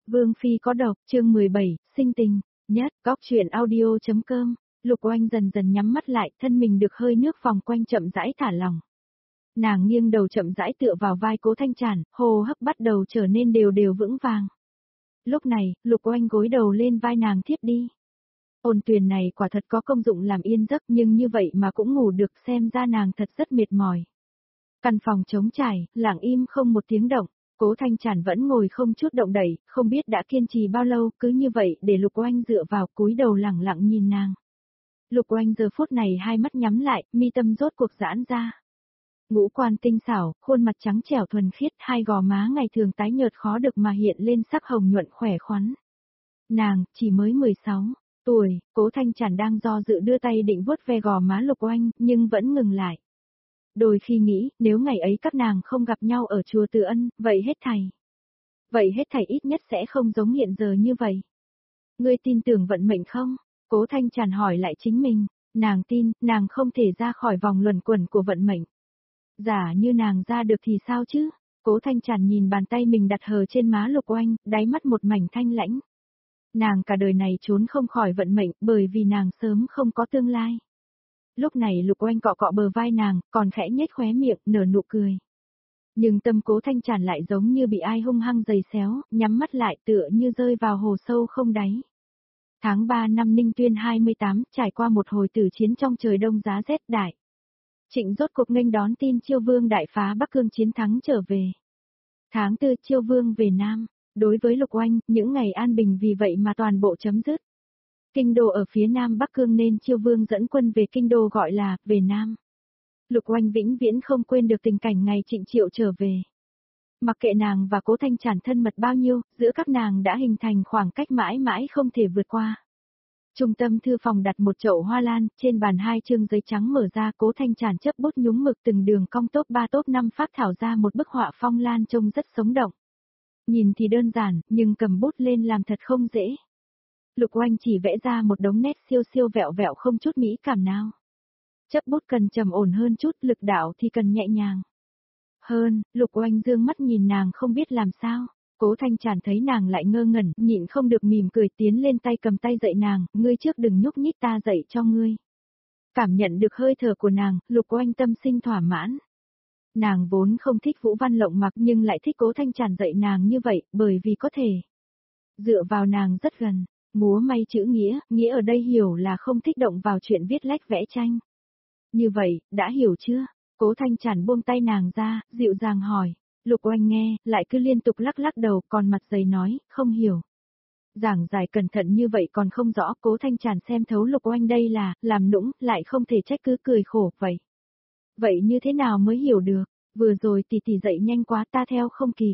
Vương Phi có độc, chương 17, sinh tình, nhất, góc truyện audio.com, Lục Oanh dần dần nhắm mắt lại, thân mình được hơi nước vòng quanh chậm rãi thả lỏng. Nàng nghiêng đầu chậm rãi tựa vào vai Cố Thanh Trản, hô hấp bắt đầu trở nên đều đều vững vàng. Lúc này, Lục Oanh gối đầu lên vai nàng thiếp đi. Ôn tuyền này quả thật có công dụng làm yên giấc, nhưng như vậy mà cũng ngủ được, xem ra nàng thật rất mệt mỏi. Căn phòng trống trải, lặng im không một tiếng động. Cố Thanh Trản vẫn ngồi không chút động đậy, không biết đã kiên trì bao lâu, cứ như vậy để Lục Oanh dựa vào cúi đầu lẳng lặng nhìn nàng. Lục Oanh giờ phút này hai mắt nhắm lại, mi tâm rốt cuộc giãn ra. Ngũ quan tinh xảo, khuôn mặt trắng trẻo thuần khiết, hai gò má ngày thường tái nhợt khó được mà hiện lên sắc hồng nhuận khỏe khoắn. Nàng, chỉ mới 16 tuổi, Cố Thanh Trản đang do dự đưa tay định vuốt ve gò má Lục Oanh, nhưng vẫn ngừng lại. Đôi khi nghĩ, nếu ngày ấy các nàng không gặp nhau ở chùa Từ Ân, vậy hết thảy ít nhất sẽ không giống hiện giờ như vậy. Ngươi tin tưởng vận mệnh không? Cố Thanh Trản hỏi lại chính mình, nàng tin, nàng không thể ra khỏi vòng luẩn quẩn của vận mệnh. Giả như nàng ra được thì sao chứ? Cố Thanh Trản nhìn bàn tay mình đặt hờ trên má Lục Oanh, đáy mắt một mảnh thanh lãnh. Nàng cả đời này trốn không khỏi vận mệnh, bởi vì nàng sớm không có tương lai. Lúc này Lục Oanh cọ cọ bờ vai nàng, còn khẽ nhếch khóe miệng, nở nụ cười. Nhưng tâm Cố Thanh Trản lại giống như bị ai hung hăng giày xéo, nhắm mắt lại tựa như rơi vào hồ sâu không đáy. Tháng 3 năm Ninh Tuyên 28, trải qua một hồi tử chiến trong trời đông giá rét đại. Trịnh rốt cuộc nghênh đón tin Chiêu Vương đại phá Bắc Cương chiến thắng trở về. Tháng 4 Chiêu Vương về Nam, đối với Lục Oanh, những ngày an bình vì vậy mà toàn bộ chấm dứt. Kinh đô ở phía Nam Bắc Cương nên Chiêu Vương dẫn quân về kinh đô gọi là về Nam. Lục Oanh vĩnh viễn không quên được tình cảnh ngày Trịnh Triệu trở về. Mặc kệ nàng và Cố Thanh Trản thân mật bao nhiêu, giữa các nàng đã hình thành khoảng cách mãi mãi không thể vượt qua. Trung tâm thư phòng đặt một chậu hoa lan, trên bàn hai chương giấy trắng mở ra, Cố Thanh Trản chấp bút nhúng mực từng đường cong top 3 top 5 phác thảo ra một bức họa phong lan trông rất sống động. Nhìn thì đơn giản, nhưng cầm bút lên làm thật không dễ. Lục Oanh chỉ vẽ ra một đống nét siêu siêu vẹo vẹo không chút mỹ cảm nào. Chấp bút cần trầm ổn hơn chút, lực đạo thì cần nhẹ nhàng hơn. Lục Oanh dương mắt nhìn nàng không biết làm sao. Cố Thanh Trản thấy nàng lại ngơ ngẩn, nhịn không được mỉm cười tiến lên tay cầm tay dạy nàng, ngươi trước đừng nhúc nhích ta dạy cho ngươi. Cảm nhận được hơi thở của nàng, Lục Oanh tâm sinh thỏa mãn. Nàng vốn không thích Vũ Văn Lộng Mặc nhưng lại thích Cố Thanh Trản dạy nàng như vậy, bởi vì có thể dựa vào nàng rất gần. Múa may chữ nghĩa ở đây hiểu là không thích động vào chuyện viết lách vẽ tranh. Như vậy, đã hiểu chưa? Cố Thanh Trản buông tay nàng ra, dịu dàng hỏi. Lục Oanh nghe, lại cứ liên tục lắc lắc đầu, còn mặt dày nói, không hiểu. Giảng giải cẩn thận như vậy còn không rõ. Cố Thanh Trản xem thấu Lục Oanh đây là, làm nũng, lại không thể trách cứ cười khổ vậy. Vậy như thế nào mới hiểu được? Vừa rồi tỷ dạy nhanh quá ta theo không kịp.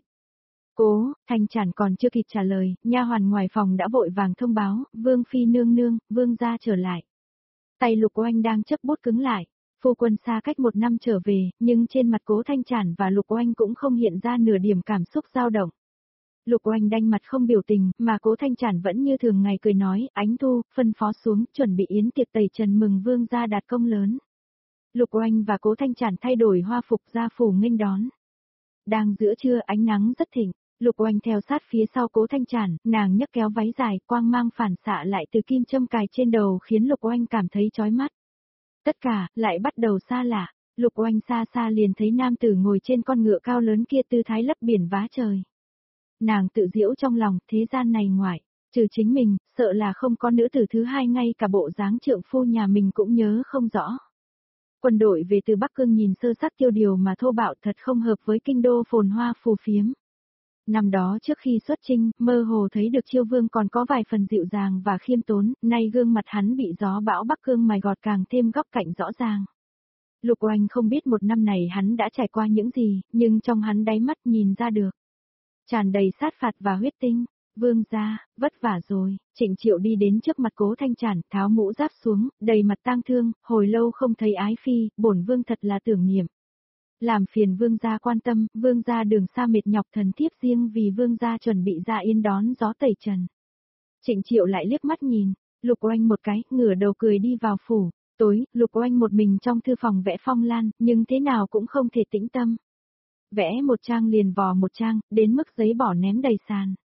Cố Thanh Trản còn chưa kịp trả lời, nha hoàn ngoài phòng đã vội vàng thông báo, Vương Phi nương nương, Vương gia trở lại. Tay Lục Oanh đang chấp bút cứng lại. Phu quân xa cách 1 năm trở về, nhưng trên mặt Cố Thanh Trản và Lục Oanh cũng không hiện ra nửa điểm cảm xúc dao động. Lục Oanh đanh mặt không biểu tình, mà Cố Thanh Trản vẫn như thường ngày cười nói, Ánh Thu, phân phó xuống, chuẩn bị yến tiệc tẩy trần mừng vương gia đạt công lớn. Lục Oanh và Cố Thanh Trản thay đổi hoa phục ra phủ nghênh đón. Đang giữa trưa ánh nắng rất thịnh, Lục Oanh theo sát phía sau Cố Thanh Trản, nàng nhấc kéo váy dài, quang mang phản xạ lại từ kim châm cài trên đầu khiến Lục Oanh cảm thấy chói mắt. Tất cả, lại bắt đầu xa lạ. Lục Oanh xa xa liền thấy nam tử ngồi trên con ngựa cao lớn kia tư thái lấp biển vá trời. Nàng tự giễu trong lòng, thế gian này ngoại, trừ chính mình, sợ là không có nữ tử thứ hai, ngay cả bộ dáng trượng phu nhà mình cũng nhớ không rõ. Quân đội về từ Bắc Cương nhìn sơ sắc tiêu điều mà thô bạo thật không hợp với kinh đô phồn hoa phù phiếm. Năm đó trước khi xuất chinh, mơ hồ thấy được Chiêu Vương còn có vài phần dịu dàng và khiêm tốn, nay gương mặt hắn bị gió bão Bắc Cương mài gọt càng thêm góc cạnh rõ ràng. Lục Oanh không biết 1 năm này hắn đã trải qua những gì, nhưng trong hắn đáy mắt nhìn ra được. Tràn đầy sát phạt và huyết tinh. Vương gia, vất vả rồi. Trịnh Triệu đi đến trước mặt Cố Thanh Trản, tháo mũ giáp xuống, đầy mặt tang thương, hồi lâu không thấy ái phi, bổn vương thật là tưởng niệm. Làm phiền vương gia quan tâm, vương gia đường xa mệt nhọc, thần thiếp riêng vì vương gia chuẩn bị ra yên đón gió tẩy trần. Trịnh Triệu lại liếc mắt nhìn, Lục Oanh một cái, ngửa đầu cười đi vào phủ. Tối, Lục Oanh một mình trong thư phòng vẽ phong lan, nhưng thế nào cũng không thể tĩnh tâm. Vẽ một trang liền vò một trang, đến mức giấy bỏ ném đầy sàn.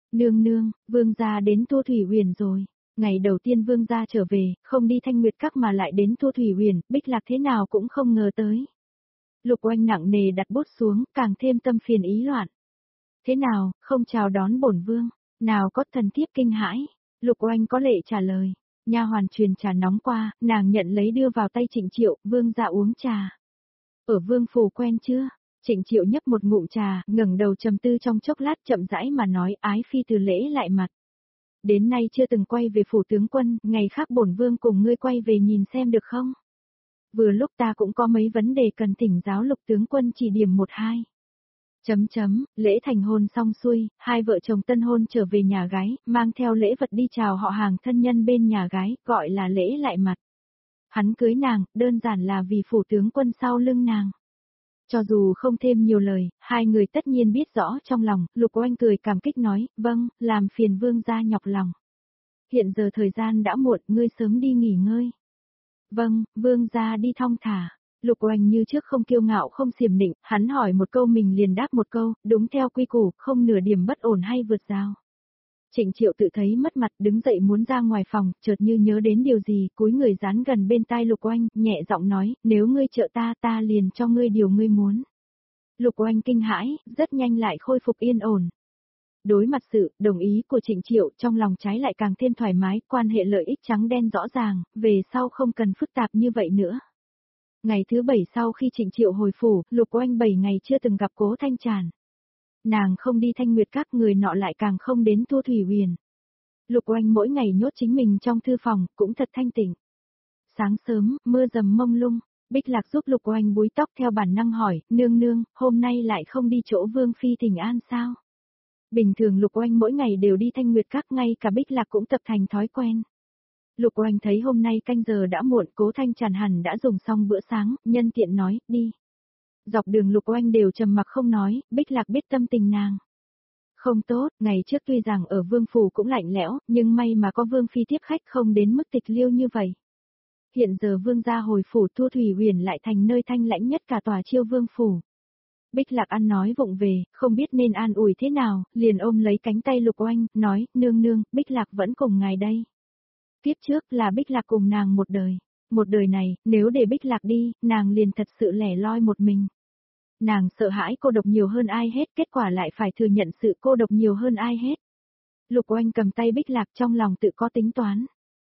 Nương nương, vương gia đến Thu Thủy Huyền rồi. Ngày đầu tiên vương gia trở về, không đi Thanh Nguyệt Các mà lại đến Thu Thủy Huyền, Bích Lạc thế nào cũng không ngờ tới. Lục Oanh nặng nề đặt bút xuống, càng thêm tâm phiền ý loạn. Thế nào, không chào đón bổn vương, nào có thần thiếp kinh hãi. Lục Oanh có lệ trả lời. Nha hoàn truyền trà nóng qua, nàng nhận lấy đưa vào tay Trịnh Triệu, vương gia uống trà. Ở vương phủ quen chưa? Trịnh Triệu nhấp một ngụm trà, ngẩng đầu trầm tư trong chốc lát chậm rãi mà nói, ái phi từ lễ lại mặt. Đến nay chưa từng quay về phủ tướng quân, ngày khác bổn vương cùng ngươi quay về nhìn xem được không? Vừa lúc ta cũng có mấy vấn đề cần thỉnh giáo Lục tướng quân chỉ điểm một hai. Lễ thành hôn xong xuôi, hai vợ chồng tân hôn trở về nhà gái, mang theo lễ vật đi chào họ hàng thân nhân bên nhà gái, gọi là lễ lại mặt. Hắn cưới nàng, đơn giản là vì phủ tướng quân sau lưng nàng. Cho dù không thêm nhiều lời, hai người tất nhiên biết rõ trong lòng, Lục Oanh cười cảm kích nói, vâng, làm phiền vương gia nhọc lòng. Hiện giờ thời gian đã muộn, ngươi sớm đi nghỉ ngơi. Vâng, vương gia đi thong thả. Lục Oanh như trước không kiêu ngạo không xiểm nịnh, hắn hỏi một câu mình liền đáp một câu, đúng theo quy củ, không nửa điểm bất ổn hay vượt rào. Trịnh Triệu tự thấy mất mặt đứng dậy muốn ra ngoài phòng, chợt như nhớ đến điều gì, cúi người dán gần bên tai Lục Oanh, nhẹ giọng nói, nếu ngươi trợ ta, ta liền cho ngươi điều ngươi muốn. Lục Oanh kinh hãi, rất nhanh lại khôi phục yên ổn. Đối mặt sự đồng ý của Trịnh Triệu, trong lòng trái lại càng thêm thoải mái, quan hệ lợi ích trắng đen rõ ràng, về sau không cần phức tạp như vậy nữa. Ngày thứ 7 sau khi Trịnh Triệu hồi phủ, Lục Oanh 7 ngày chưa từng gặp Cố Thanh Tràn. Nàng không đi Thanh Nguyệt Các, người nọ lại càng không đến Thu Thủy Huyền. Lục Oanh mỗi ngày nhốt chính mình trong thư phòng, cũng thật thanh tịnh. Sáng sớm, mưa dầm mông lung, Bích Lạc giúp Lục Oanh búi tóc theo bản năng hỏi, nương nương, hôm nay lại không đi chỗ Vương Phi thỉnh an sao? Bình thường Lục Oanh mỗi ngày đều đi Thanh Nguyệt Các, ngay cả Bích Lạc cũng tập thành thói quen. Lục Oanh thấy hôm nay canh giờ đã muộn, Cố Thanh Tràn hẳn đã dùng xong bữa sáng, nhân tiện nói, đi. Dọc đường Lục Oanh đều trầm mặc không nói, Bích Lạc biết tâm tình nàng. Không tốt, ngày trước tuy rằng ở Vương Phủ cũng lạnh lẽo, nhưng may mà có Vương Phi tiếp khách không đến mức tịch liêu như vậy. Hiện giờ Vương gia hồi Phủ Thu Thủy Huyền lại thành nơi thanh lãnh nhất cả tòa Chiêu Vương Phủ. Bích Lạc ăn nói vụng về, không biết nên an ủi thế nào, liền ôm lấy cánh tay Lục Oanh, nói, nương nương, Bích Lạc vẫn cùng ngài đây. Tiếp trước là Bích Lạc cùng nàng một đời. Một đời này, nếu để Bích Lạc đi, nàng liền thật sự lẻ loi một mình. Nàng sợ hãi cô độc nhiều hơn ai hết, kết quả lại phải thừa nhận sự cô độc nhiều hơn ai hết. Lục Oanh cầm tay Bích Lạc trong lòng tự có tính toán.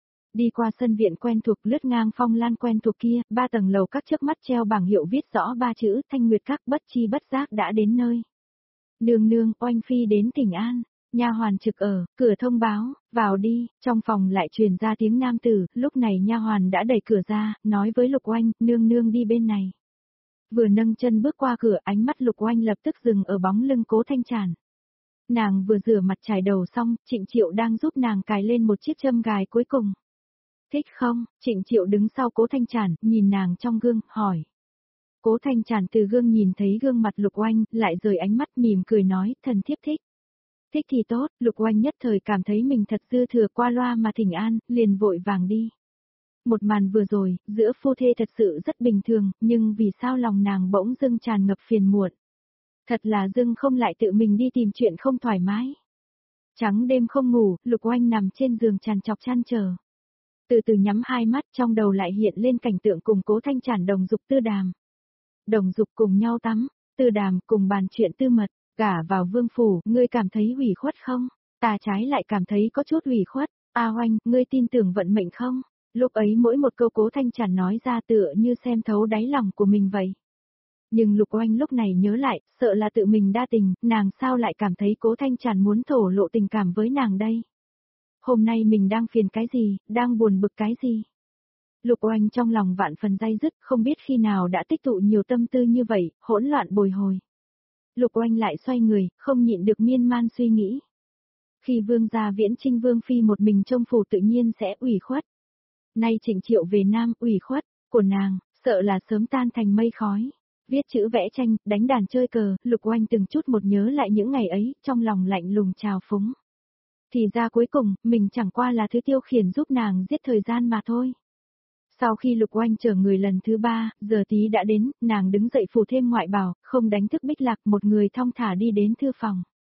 Đi qua sân viện quen thuộc, lướt ngang phong lan quen thuộc kia, 3 tầng lầu các trước mắt treo bảng hiệu viết rõ 3 chữ, Thanh Nguyệt Các, bất chi bất giác đã đến nơi. Nương nương, Oanh Phi đến Tỉnh An. Nha hoàn trực ở, cửa thông báo, vào đi, trong phòng lại truyền ra tiếng nam tử, lúc này nha hoàn đã đẩy cửa ra, nói với Lục Oanh, nương nương đi bên này. Vừa nâng chân bước qua cửa, ánh mắt Lục Oanh lập tức dừng ở bóng lưng Cố Thanh Tràn. Nàng vừa rửa mặt chải đầu xong, Trịnh Triệu đang giúp nàng cài lên một chiếc châm gài cuối cùng. Thích không? Trịnh Triệu đứng sau Cố Thanh Tràn, nhìn nàng trong gương, hỏi. Cố Thanh Tràn từ gương nhìn thấy gương mặt Lục Oanh, lại rời ánh mắt mỉm cười nói, thần thiếp thích. Thích thì tốt, Lục Oanh nhất thời cảm thấy mình thật dư thừa qua loa mà thỉnh an, liền vội vàng đi. Một màn vừa rồi, giữa phu thê thật sự rất bình thường, nhưng vì sao lòng nàng bỗng dưng tràn ngập phiền muộn. Thật là dưng không lại tự mình đi tìm chuyện không thoải mái. Trắng đêm không ngủ, Lục Oanh nằm trên giường tràn trọc chăn chờ. Từ từ nhắm hai mắt, trong đầu lại hiện lên cảnh tượng cùng Cố Thanh Tràn đồng dục tư đàm. Đồng dục cùng nhau tắm, tư đàm cùng bàn chuyện tư mật. Gả vào Vương Phủ, ngươi cảm thấy ủy khuất không? Ta trái lại cảm thấy có chút ủy khuất. A Oanh, ngươi tin tưởng vận mệnh không? Lúc ấy mỗi một câu Cố Thanh Tràn nói ra tựa như xem thấu đáy lòng của mình vậy. Nhưng Lục Oanh lúc này nhớ lại, sợ là tự mình đa tình, nàng sao lại cảm thấy Cố Thanh Tràn muốn thổ lộ tình cảm với nàng đây? Hôm nay mình đang phiền cái gì, đang buồn bực cái gì? Lục Oanh trong lòng vạn phần day dứt, không biết khi nào đã tích tụ nhiều tâm tư như vậy, hỗn loạn bồi hồi. Lục Oanh lại xoay người, không nhịn được miên man suy nghĩ. Khi Vương gia Viễn Trinh Vương Phi một mình trong phủ tự nhiên sẽ ủy khuất. Nay Trịnh Triệu về Nam, ủy khuất của nàng, sợ là sớm tan thành mây khói. Viết chữ vẽ tranh, đánh đàn chơi cờ, Lục Oanh từng chút một nhớ lại những ngày ấy, trong lòng lạnh lùng trào phúng. Thì ra cuối cùng, mình chẳng qua là thứ tiêu khiển giúp nàng giết thời gian mà thôi. Sau khi Lục Oanh chờ người lần thứ 3, giờ tí đã đến, nàng đứng dậy phủ thêm ngoại bào, không đánh thức Bích Lạc, một người thong thả đi đến thư phòng.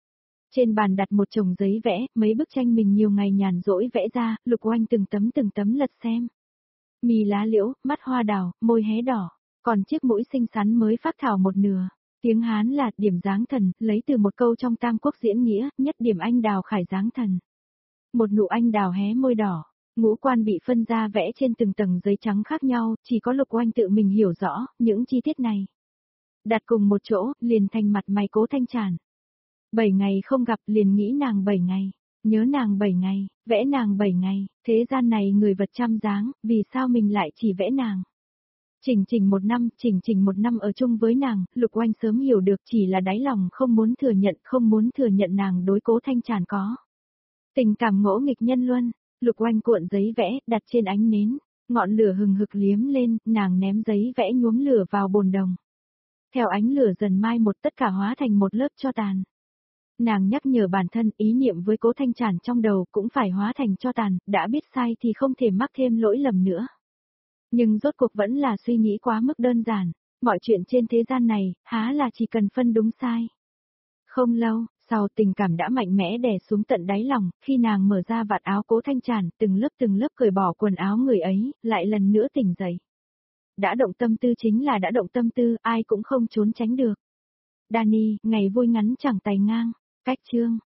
Trên bàn đặt một chồng giấy vẽ, mấy bức tranh mình nhiều ngày nhàn rỗi vẽ ra, Lục Oanh từng tấm lật xem. Mì lá liễu, mắt hoa đào, môi hé đỏ, còn chiếc mũi xinh xắn mới phác thảo một nửa. Tiếng Hán là điểm dáng thần, lấy từ một câu trong Tam Quốc diễn nghĩa, nhất điểm anh đào khải dáng thần. Một nụ anh đào hé môi đỏ, ngũ quan bị phân ra vẽ trên từng tầng giấy trắng khác nhau, chỉ có Lục Oanh tự mình hiểu rõ, những chi tiết này. Đặt cùng một chỗ, liền thành mặt mày Cố Thanh Tràn. 7 ngày không gặp liền nghĩ nàng 7 ngày, nhớ nàng 7 ngày, vẽ nàng 7 ngày, thế gian này người vật trăm dáng, vì sao mình lại chỉ vẽ nàng. Chỉnh chỉnh một năm ở chung với nàng, Lục Oanh sớm hiểu được chỉ là đáy lòng không muốn thừa nhận nàng đối Cố Thanh Tràn có. Tình cảm ngỗ nghịch nhân luân, Lục Oanh cuộn giấy vẽ, đặt trên ánh nến, ngọn lửa hừng hực liếm lên, nàng ném giấy vẽ nhuốm lửa vào bồn đồng. Theo ánh lửa dần mai một tất cả hóa thành một lớp tro tàn. Nàng nhắc nhở bản thân ý niệm với Cố Thanh Tràn trong đầu cũng phải hóa thành tro tàn, đã biết sai thì không thể mắc thêm lỗi lầm nữa. Nhưng rốt cuộc vẫn là suy nghĩ quá mức đơn giản, mọi chuyện trên thế gian này, há là chỉ cần phân đúng sai. Không lâu, sau tình cảm đã mạnh mẽ đè xuống tận đáy lòng, khi nàng mở ra vạt áo Cố Thanh Tràn, từng lớp cởi bỏ quần áo người ấy, lại lần nữa tỉnh dậy. Đã động tâm tư chính là đã động tâm tư, ai cũng không trốn tránh được. Dani, ngày vui ngắn chẳng tài ngang. Cách chương